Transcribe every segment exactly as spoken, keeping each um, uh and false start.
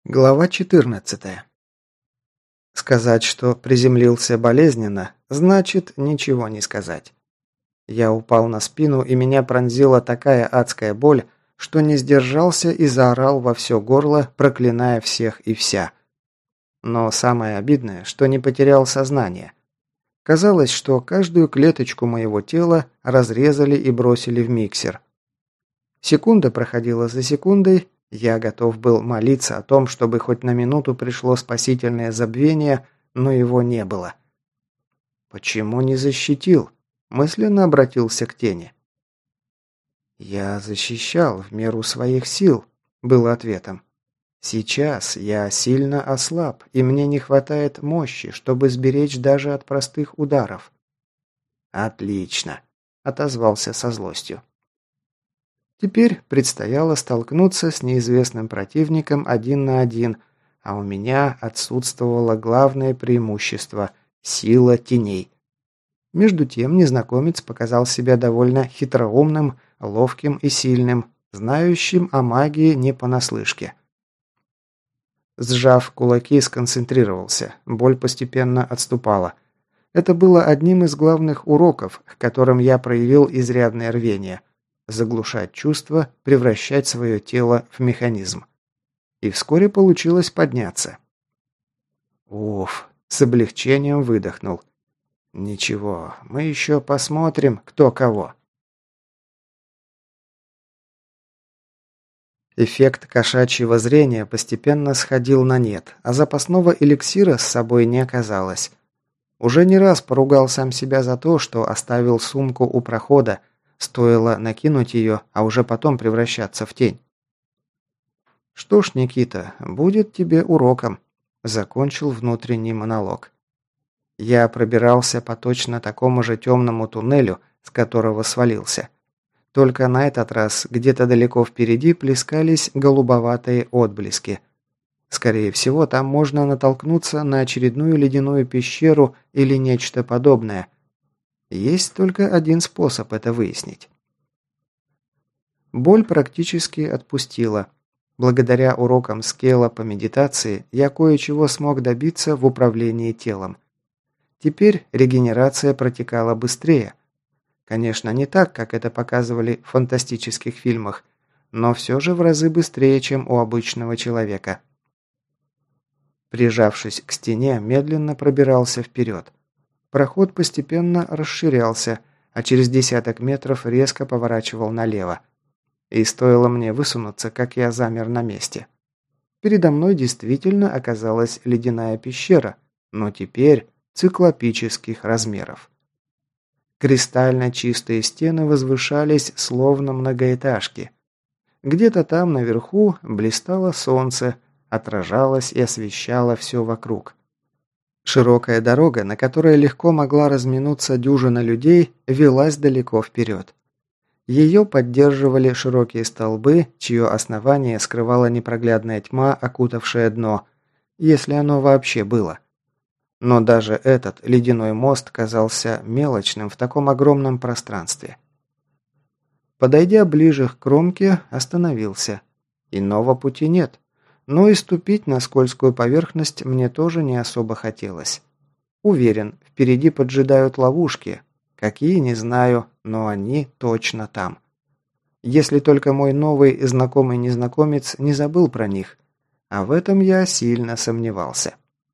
Глава четырнадцатая. Сказать, что приземлился болезненно, значит ничего не сказать. Я упал на спину, и меня пронзила такая адская боль, что не сдержался и заорал во все горло, проклиная всех и вся. Но самое обидное, что не потерял сознание. Казалось, что каждую клеточку моего тела разрезали и бросили в миксер. Секунда проходила за секундой. Я готов был молиться о том, чтобы хоть на минуту пришло спасительное забвение, но его не было. «Почему не защитил?» – мысленно обратился к тени. «Я защищал в меру своих сил», – было ответом. «Сейчас я сильно ослаб, и мне не хватает мощи, чтобы сберечь даже от простых ударов». «Отлично», – отозвался со злостью. Теперь предстояло столкнуться с неизвестным противником один на один, а у меня отсутствовало главное преимущество – сила теней. Между тем незнакомец показал себя довольно хитроумным, ловким и сильным, знающим о магии не понаслышке. Сжав кулаки, сконцентрировался, боль постепенно отступала. Это было одним из главных уроков, к которым я проявил изрядное рвение – заглушать чувства, превращать свое тело в механизм. И вскоре получилось подняться. Уф, с облегчением выдохнул. Ничего, мы еще посмотрим, кто кого. Эффект кошачьего зрения постепенно сходил на нет, а запасного эликсира с собой не оказалось. Уже не раз поругал сам себя за то, что оставил сумку у прохода. Стоило накинуть ее, а уже потом превращаться в тень. «Что ж, Никита, будет тебе уроком», – закончил внутренний монолог. Я пробирался по точно такому же темному туннелю, с которого свалился. Только на этот раз где-то далеко впереди плескались голубоватые отблески. Скорее всего, там можно натолкнуться на очередную ледяную пещеру или нечто подобное – есть только один способ это выяснить. Боль практически отпустила. Благодаря урокам Скелла по медитации я кое-чего смог добиться в управлении телом. Теперь регенерация протекала быстрее. Конечно, не так, как это показывали в фантастических фильмах, но все же в разы быстрее, чем у обычного человека. Прижавшись к стене, медленно пробирался вперед. Проход постепенно расширялся, а через десяток метров резко поворачивал налево. И стоило мне высунуться, как я замер на месте. Передо мной действительно оказалась ледяная пещера, но теперь циклопических размеров. Кристально чистые стены возвышались, словно многоэтажки. Где-то там наверху блистало солнце, отражалось и освещало все вокруг. Широкая дорога, на которой легко могла разминуться дюжина людей, велась далеко вперед. Ее поддерживали широкие столбы, чье основание скрывала непроглядная тьма, окутавшая дно, если оно вообще было. Но даже этот ледяной мост казался мелочным в таком огромном пространстве. Подойдя ближе к кромке, остановился. Иного пути нет. Но и ступить на скользкую поверхность мне тоже не особо хотелось. Уверен, впереди поджидают ловушки. Какие, не знаю, но они точно там. Если только мой новый и знакомый незнакомец не забыл про них. А в этом я сильно сомневался.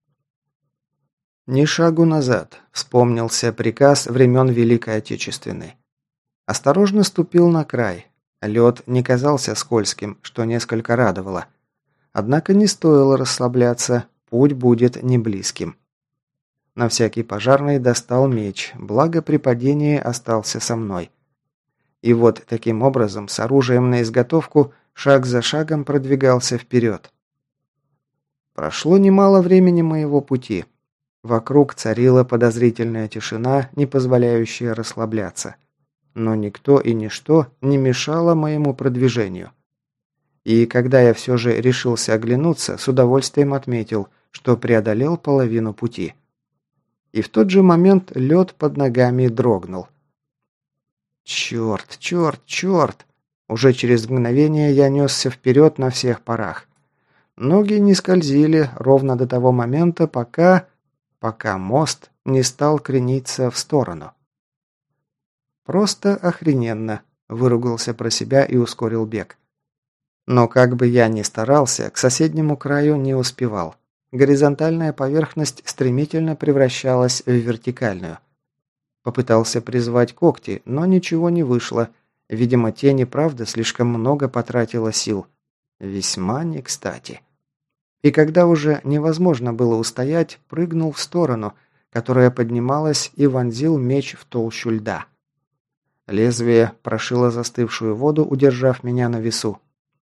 Ни шагу назад, вспомнился приказ времен Великой Отечественной. Осторожно ступил на край. Лед не казался скользким, что несколько радовало. Однако не стоило расслабляться, путь будет неблизким. На всякий пожарный достал меч, благо при падении остался со мной. И вот таким образом, с оружием на изготовку, шаг за шагом продвигался вперед. Прошло немало времени моего пути. Вокруг царила подозрительная тишина, не позволяющая расслабляться. Но никто и ничто не мешало моему продвижению. И когда я все же решился оглянуться, с удовольствием отметил, что преодолел половину пути. И в тот же момент лед под ногами дрогнул. Черт, черт, черт! Уже через мгновение я несся вперед на всех парах. Ноги не скользили ровно до того момента, пока... пока мост не стал крениться в сторону. «Просто охрененно», – выругался про себя и ускорил бег. Но как бы я ни старался, к соседнему краю не успевал. Горизонтальная поверхность стремительно превращалась в вертикальную. Попытался призвать когти, но ничего не вышло. Видимо, тень и правда слишком много потратила сил. Весьма не кстати. И когда уже невозможно было устоять, прыгнул в сторону, которая поднималась, и вонзил меч в толщу льда. Лезвие прошило застывшую воду, удержав меня на весу.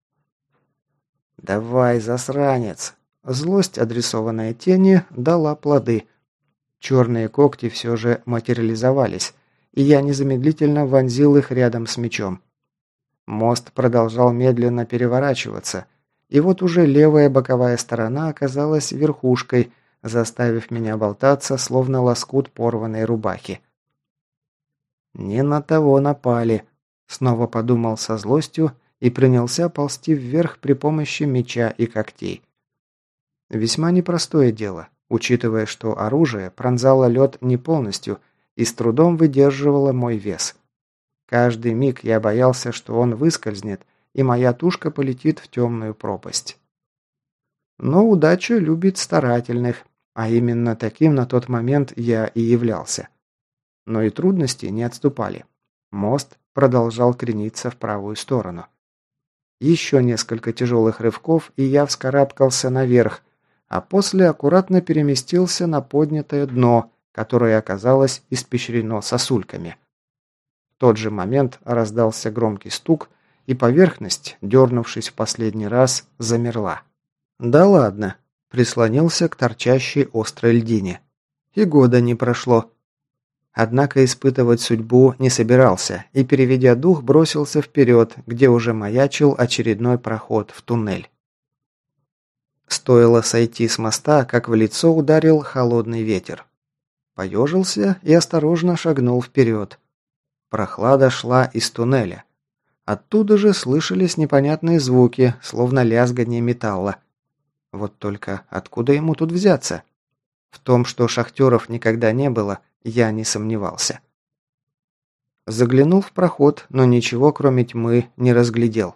«Давай, засранец!» Злость, адресованная тени, дала плоды. Черные когти все же материализовались, и я незамедлительно вонзил их рядом с мечом. Мост продолжал медленно переворачиваться, и вот уже левая боковая сторона оказалась верхушкой, заставив меня болтаться, словно лоскут порванной рубахи. «Не на того напали», — снова подумал со злостью и принялся ползти вверх при помощи меча и когтей. Весьма непростое дело, учитывая, что оружие пронзало лед не полностью и с трудом выдерживало мой вес. Каждый миг я боялся, что он выскользнет, и моя тушка полетит в темную пропасть. Но удача любит старательных, а именно таким на тот момент я и являлся. Но и трудности не отступали. Мост продолжал крениться в правую сторону. Еще несколько тяжелых рывков, и я вскарабкался наверх, а после аккуратно переместился на поднятое дно, которое оказалось испещрено сосульками. В тот же момент раздался громкий стук, и поверхность, дернувшись в последний раз, замерла. «Да ладно!» – прислонился к торчащей острой льдине. И года не прошло. Однако испытывать судьбу не собирался, и, переведя дух, бросился вперед, где уже маячил очередной проход в туннель. Стоило сойти с моста, как в лицо ударил холодный ветер. Поежился и осторожно шагнул вперед. Прохлада шла из туннеля. Оттуда же слышались непонятные звуки, словно лязганье металла. Вот только откуда ему тут взяться? В том, что шахтеров никогда не было, я не сомневался. Заглянул в проход, но ничего, кроме тьмы, не разглядел.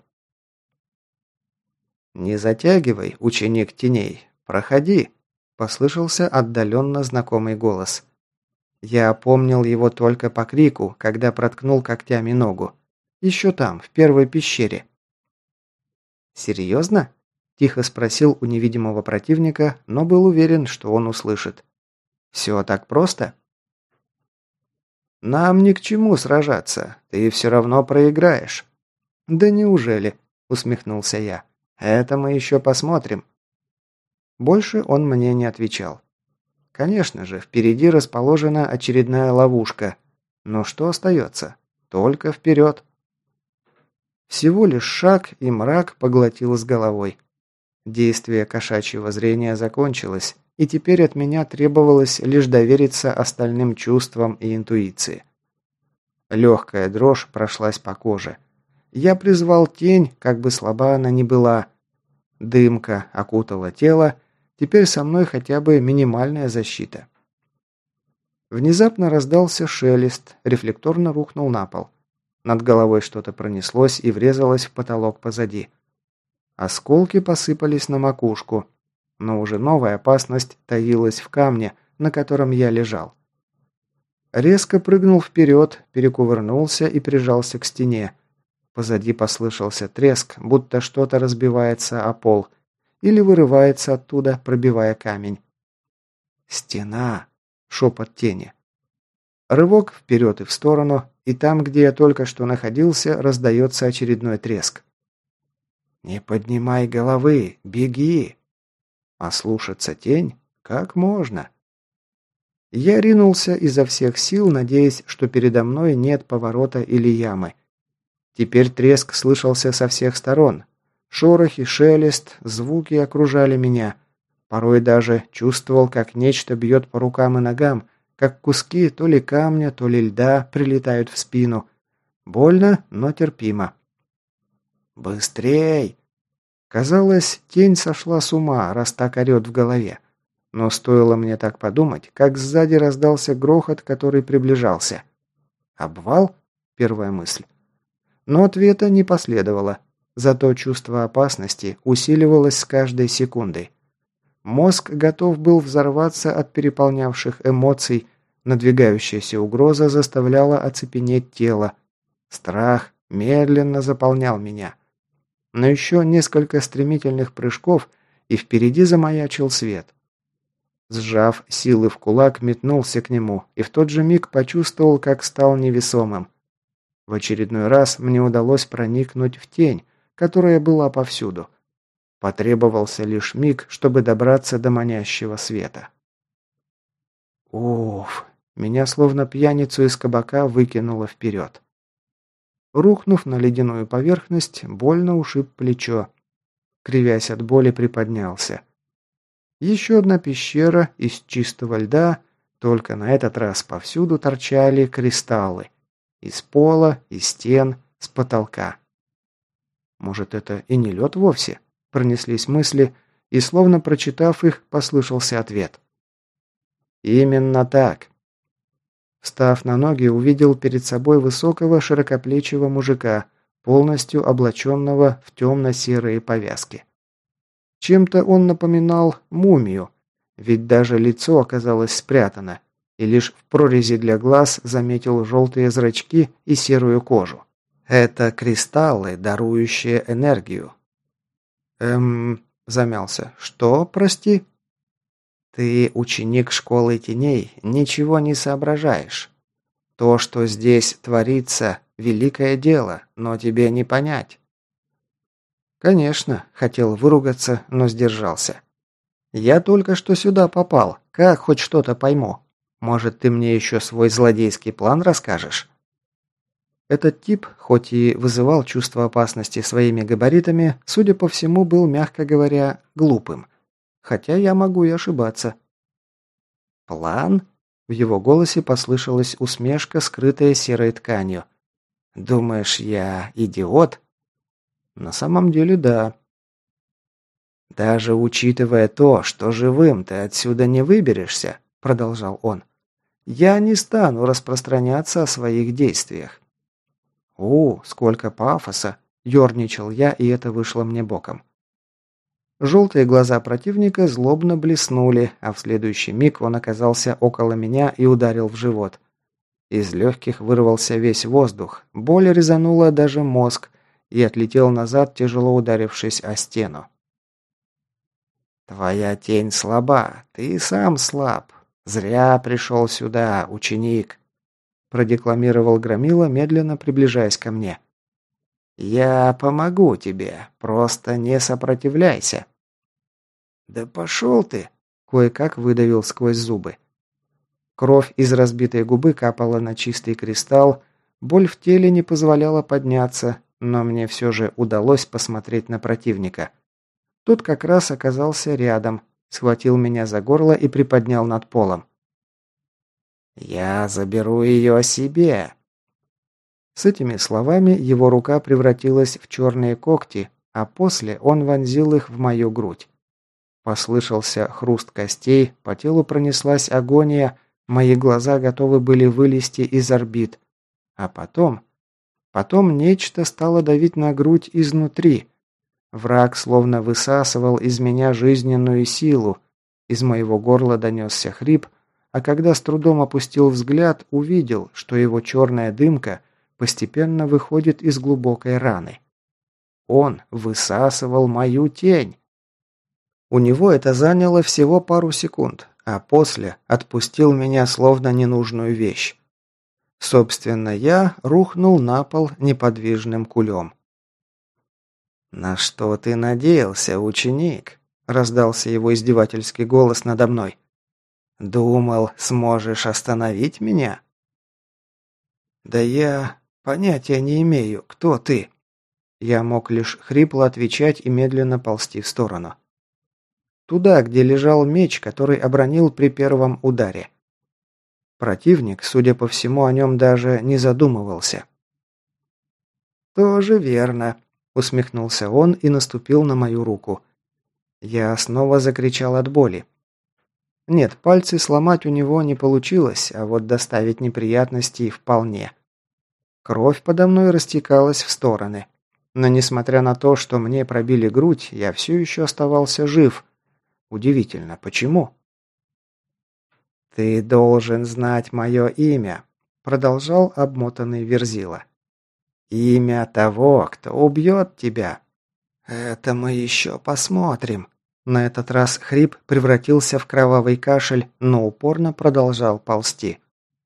«Не затягивай, ученик теней, проходи», – послышался отдаленно знакомый голос. Я помнил его только по крику, когда проткнул когтями ногу. Еще там, в первой пещере. «Серьезно?» – тихо спросил у невидимого противника, но был уверен, что он услышит. «Все так просто?» «Нам ни к чему сражаться, ты все равно проиграешь». «Да неужели?» – усмехнулся я. «Это мы еще посмотрим». Больше он мне не отвечал. Конечно же, впереди расположена очередная ловушка. Но что остается? Только вперед. Всего лишь шаг, и мрак поглотил с головой. Действие кошачьего зрения закончилось, и теперь от меня требовалось лишь довериться остальным чувствам и интуиции. Легкая дрожь прошлась по коже. Я призвал тень, как бы слаба она ни была. Дымка окутала тело, теперь со мной хотя бы минимальная защита. Внезапно раздался шелест, рефлекторно рухнул на пол. Над головой что-то пронеслось и врезалось в потолок позади. Осколки посыпались на макушку, но уже новая опасность таилась в камне, на котором я лежал. Резко прыгнул вперед, перекувырнулся и прижался к стене. Позади послышался треск, будто что-то разбивается о пол или вырывается оттуда, пробивая камень. «Стена!» – шепот тени. Рывок вперед и в сторону, и там, где я только что находился, раздается очередной треск. «Не поднимай головы, беги!» А слушаться тень? Как можно? Я ринулся изо всех сил, надеясь, что передо мной нет поворота или ямы. Теперь треск слышался со всех сторон. Шорохи, шелест, звуки окружали меня. Порой даже чувствовал, как нечто бьет по рукам и ногам, как куски то ли камня, то ли льда прилетают в спину. Больно, но терпимо. «Быстрей!» Казалось, тень сошла с ума, раз так орет в голове. Но стоило мне так подумать, как сзади раздался грохот, который приближался. «Обвал?» – первая мысль. Но ответа не последовало. Зато чувство опасности усиливалось с каждой секундой. Мозг готов был взорваться от переполнявших эмоций, надвигающаяся угроза заставляла оцепенеть тело. Страх медленно заполнял меня. Но еще несколько стремительных прыжков, и впереди замаячил свет. Сжав силы в кулак, метнулся к нему, и в тот же миг почувствовал, как стал невесомым. В очередной раз мне удалось проникнуть в тень, которая была повсюду. Потребовался лишь миг, чтобы добраться до манящего света. Уф! Меня словно пьяницу из кабака выкинуло вперед. Рухнув на ледяную поверхность, больно ушиб плечо. Кривясь от боли, приподнялся. Еще одна пещера из чистого льда, только на этот раз повсюду торчали кристаллы. Из пола, из стен, с потолка. Может, это и не лед вовсе? Пронеслись мысли, и, словно прочитав их, послышался ответ. Именно так. Встав на ноги, увидел перед собой высокого широкоплечего мужика, полностью облаченного в темно-серые повязки. Чем-то он напоминал мумию, ведь даже лицо оказалось спрятано, и лишь в прорези для глаз заметил желтые зрачки и серую кожу. Это кристаллы, дарующие энергию. Эм, замялся. Что, прости? Ты, ученик школы теней, ничего не соображаешь. То, что здесь творится, великое дело, но тебе не понять. Конечно, хотел выругаться, но сдержался. Я только что сюда попал, как хоть что-то пойму. Может, ты мне еще свой злодейский план расскажешь? Этот тип, хоть и вызывал чувство опасности своими габаритами, судя по всему, был, мягко говоря, глупым. Хотя я могу и ошибаться. «План?» В его голосе послышалась усмешка, скрытая серой тканью. «Думаешь, я идиот?» «На самом деле, да». «Даже учитывая то, что живым ты отсюда не выберешься», — продолжал он, — «я не стану распространяться о своих действиях». «О, сколько пафоса!» – ерничал я, и это вышло мне боком. Желтые глаза противника злобно блеснули, а в следующий миг он оказался около меня и ударил в живот. Из легких вырвался весь воздух, боль резанула даже мозг и отлетел назад, тяжело ударившись о стену. «Твоя тень слаба, ты сам слаб. Зря пришел сюда, ученик», – продекламировал Громила, медленно приближаясь ко мне. «Я помогу тебе, просто не сопротивляйся». «Да пошел ты!» – кое-как выдавил сквозь зубы. Кровь из разбитой губы капала на чистый кристалл, боль в теле не позволяла подняться, но мне все же удалось посмотреть на противника. Тот как раз оказался рядом, схватил меня за горло и приподнял над полом. «Я заберу ее себе!» С этими словами его рука превратилась в черные когти, а после он вонзил их в мою грудь. Послышался хруст костей, по телу пронеслась агония, мои глаза готовы были вылезти из орбит. А потом... Потом нечто стало давить на грудь изнутри. Враг словно высасывал из меня жизненную силу. Из моего горла донесся хрип, а когда с трудом опустил взгляд, увидел, что его черная дымка постепенно выходит из глубокой раны. Он высасывал мою тень. У него это заняло всего пару секунд, а после отпустил меня словно ненужную вещь. Собственно, я рухнул на пол неподвижным кулем. «На что ты надеялся, ученик?» – раздался его издевательский голос надо мной. «Думал, сможешь остановить меня?» «Да я понятия не имею, кто ты». Я мог лишь хрипло отвечать и медленно ползти в сторону. Туда, где лежал меч, который обронил при первом ударе. Противник, судя по всему, о нем даже не задумывался. «Тоже верно», Усмехнулся он и наступил на мою руку. Я снова закричал от боли. Нет, пальцы сломать у него не получилось, а вот доставить неприятностей вполне. Кровь подо мной растекалась в стороны. Но несмотря на то, что мне пробили грудь, я все еще оставался жив. Удивительно, почему? «Ты должен знать мое имя», — продолжал обмотанный Верзила. «Имя того, кто убьет тебя». «Это мы еще посмотрим». На этот раз хрип превратился в кровавый кашель, но упорно продолжал ползти.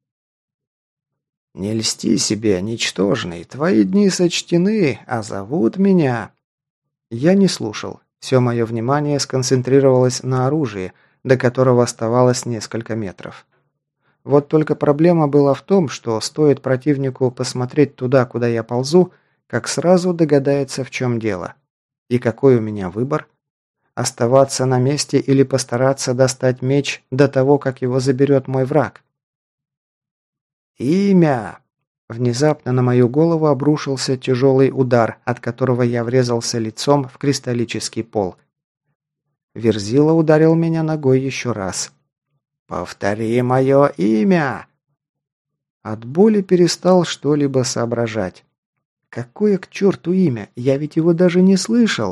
«Не льсти себе, ничтожный, твои дни сочтены, а зовут меня...» Я не слушал. Все мое внимание сконцентрировалось на оружии, до которого оставалось несколько метров. Вот только проблема была в том, что стоит противнику посмотреть туда, куда я ползу, как сразу догадается, в чем дело. И какой у меня выбор? Оставаться на месте или постараться достать меч до того, как его заберет мой враг? «Имя!» Внезапно на мою голову обрушился тяжелый удар, от которого я врезался лицом в кристаллический пол. Верзила ударил меня ногой еще раз. «Повтори мое имя!» От боли перестал что-либо соображать. «Какое к черту имя? Я ведь его даже не слышал!»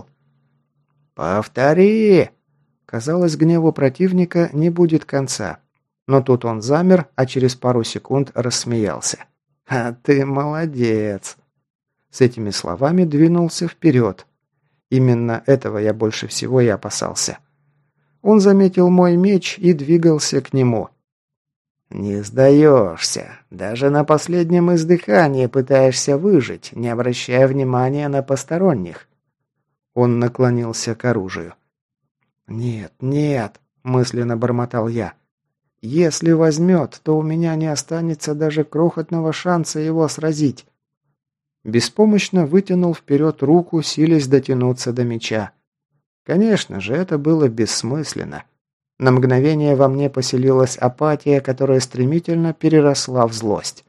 «Повтори!» Казалось, гневу противника не будет конца. Но тут он замер, а через пару секунд рассмеялся. «А ты молодец!» С этими словами двинулся вперед. Именно этого я больше всего и опасался. Он заметил мой меч и двигался к нему. «Не сдаешься. Даже на последнем издыхании пытаешься выжить, не обращая внимания на посторонних». Он наклонился к оружию. «Нет, нет», — мысленно бормотал я. «Если возьмет, то у меня не останется даже крохотного шанса его сразить». Беспомощно вытянул вперед руку, силясь дотянуться до меча. Конечно же, это было бессмысленно. На мгновение во мне поселилась апатия, которая стремительно переросла в злость.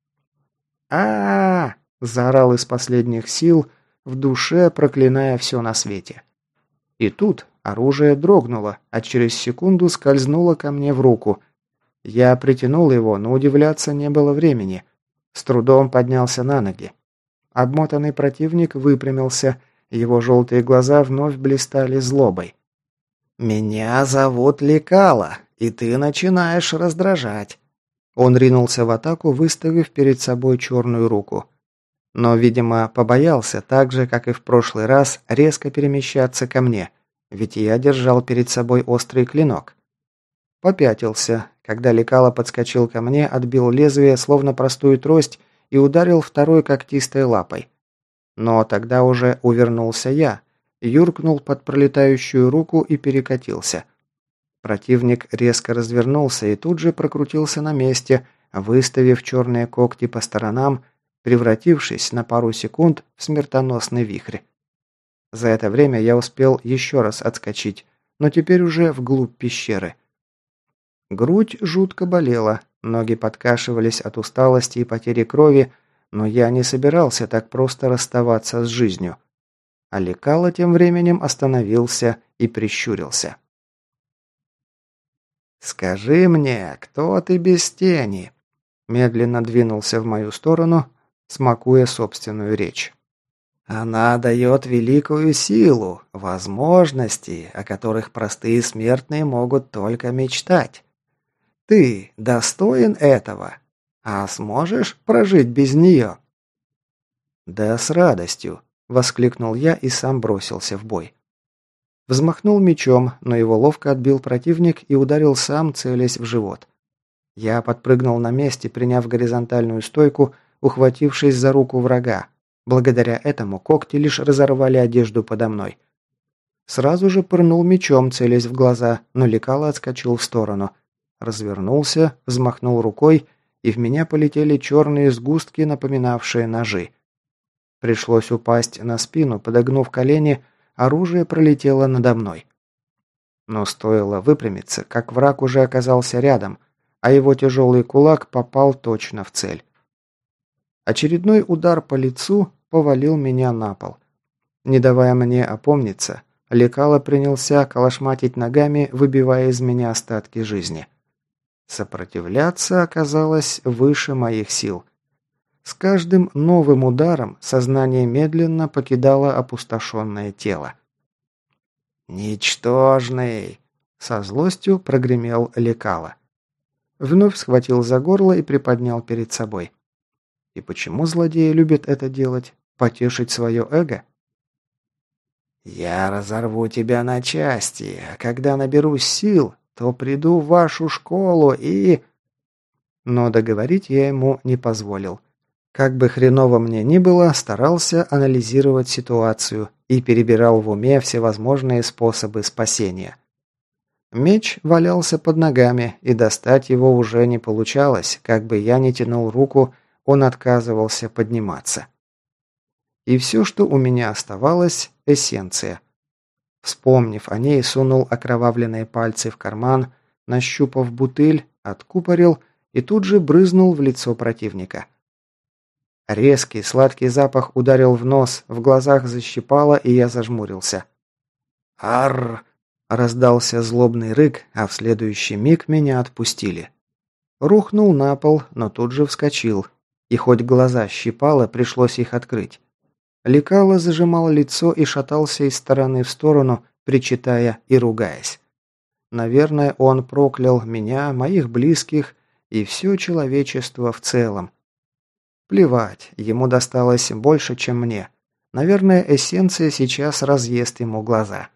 а, -а, -а заорал из последних сил, в душе проклиная все на свете. И тут оружие дрогнуло, а через секунду скользнуло ко мне в руку. Я притянул его, но удивляться не было времени. С трудом поднялся на ноги. Обмотанный противник выпрямился, его желтые глаза вновь блистали злобой. «Меня зовут Лекала, и ты начинаешь раздражать». Он ринулся в атаку, выставив перед собой черную руку. Но, видимо, побоялся так же, как и в прошлый раз, резко перемещаться ко мне, ведь я держал перед собой острый клинок. Попятился. Когда Лекала подскочил ко мне, отбил лезвие, словно простую трость, и ударил второй когтистой лапой. Но тогда уже увернулся я, юркнул под пролетающую руку и перекатился. Противник резко развернулся и тут же прокрутился на месте, выставив черные когти по сторонам, превратившись на пару секунд в смертоносный вихрь. За это время я успел еще раз отскочить, но теперь уже вглубь пещеры. Грудь жутко болела, ноги подкашивались от усталости и потери крови, но я не собирался так просто расставаться с жизнью. А Лекала тем временем остановился и прищурился. «Скажи мне, кто ты без тени?» Медленно двинулся в мою сторону, смакуя собственную речь. «Она дает великую силу, возможности, о которых простые смертные могут только мечтать. Ты достоин этого? А сможешь прожить без нее?» «Да с радостью», — воскликнул я и сам бросился в бой. Взмахнул мечом, но его ловко отбил противник и ударил сам, целясь в живот. Я подпрыгнул на месте, приняв горизонтальную стойку, ухватившись за руку врага. Благодаря этому когти лишь разорвали одежду подо мной. Сразу же пырнул мечом, целясь в глаза, но Лекала отскочил в сторону. Развернулся, взмахнул рукой, и в меня полетели черные сгустки, напоминавшие ножи. Пришлось упасть на спину, подогнув колени, оружие пролетело надо мной. Но стоило выпрямиться, как враг уже оказался рядом, а его тяжелый кулак попал точно в цель. Очередной удар по лицу повалил меня на пол. Не давая мне опомниться, Лекало принялся колошматить ногами, выбивая из меня остатки жизни. Сопротивляться оказалось выше моих сил. С каждым новым ударом сознание медленно покидало опустошенное тело. «Ничтожный!» – со злостью прогремел Лекало. Вновь схватил за горло и приподнял перед собой. И почему злодеи любят это делать? Потешить свое эго? «Я разорву тебя на части, а когда наберусь сил, то приду в вашу школу и...» Но договорить я ему не позволил. Как бы хреново мне ни было, старался анализировать ситуацию и перебирал в уме всевозможные способы спасения. Меч валялся под ногами, и достать его уже не получалось, как бы я ни тянул руку, он отказывался подниматься. И все, что у меня оставалось – эссенция. Вспомнив о ней, сунул окровавленные пальцы в карман, нащупав бутыль, откупорил и тут же брызнул в лицо противника. Резкий сладкий запах ударил в нос, в глазах защипало, и я зажмурился. «Арр!» – раздался злобный рык, а в следующий миг меня отпустили. Рухнул на пол, но тут же вскочил, и хоть глаза щипало, пришлось их открыть. Лекало зажимал лицо и шатался из стороны в сторону, причитая и ругаясь. Наверное, он проклял меня, моих близких и все человечество в целом. Плевать, ему досталось больше, чем мне. Наверное, эссенция сейчас разъест ему глаза.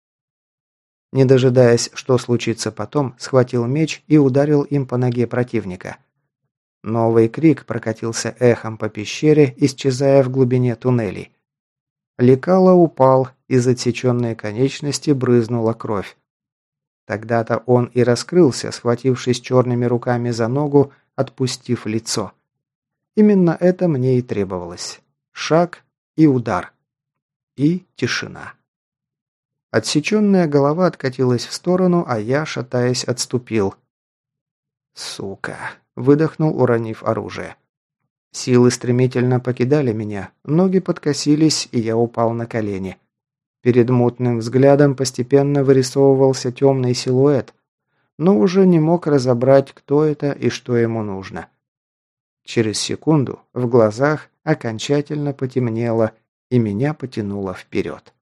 Не дожидаясь, что случится потом, схватил меч и ударил им по ноге противника. Новый крик прокатился эхом по пещере, исчезая в глубине туннелей. Лекало упал, из отсеченной конечности брызнула кровь. Тогда-то он и раскрылся, схватившись черными руками за ногу, отпустив лицо. Именно это мне и требовалось. Шаг и удар. И тишина. Отсеченная голова откатилась в сторону, а я, шатаясь, отступил. «Сука!» – выдохнул, уронив оружие. Силы стремительно покидали меня, ноги подкосились, и я упал на колени. Перед мутным взглядом постепенно вырисовывался темный силуэт, но уже не мог разобрать, кто это и что ему нужно. Через секунду в глазах окончательно потемнело, и меня потянуло вперед.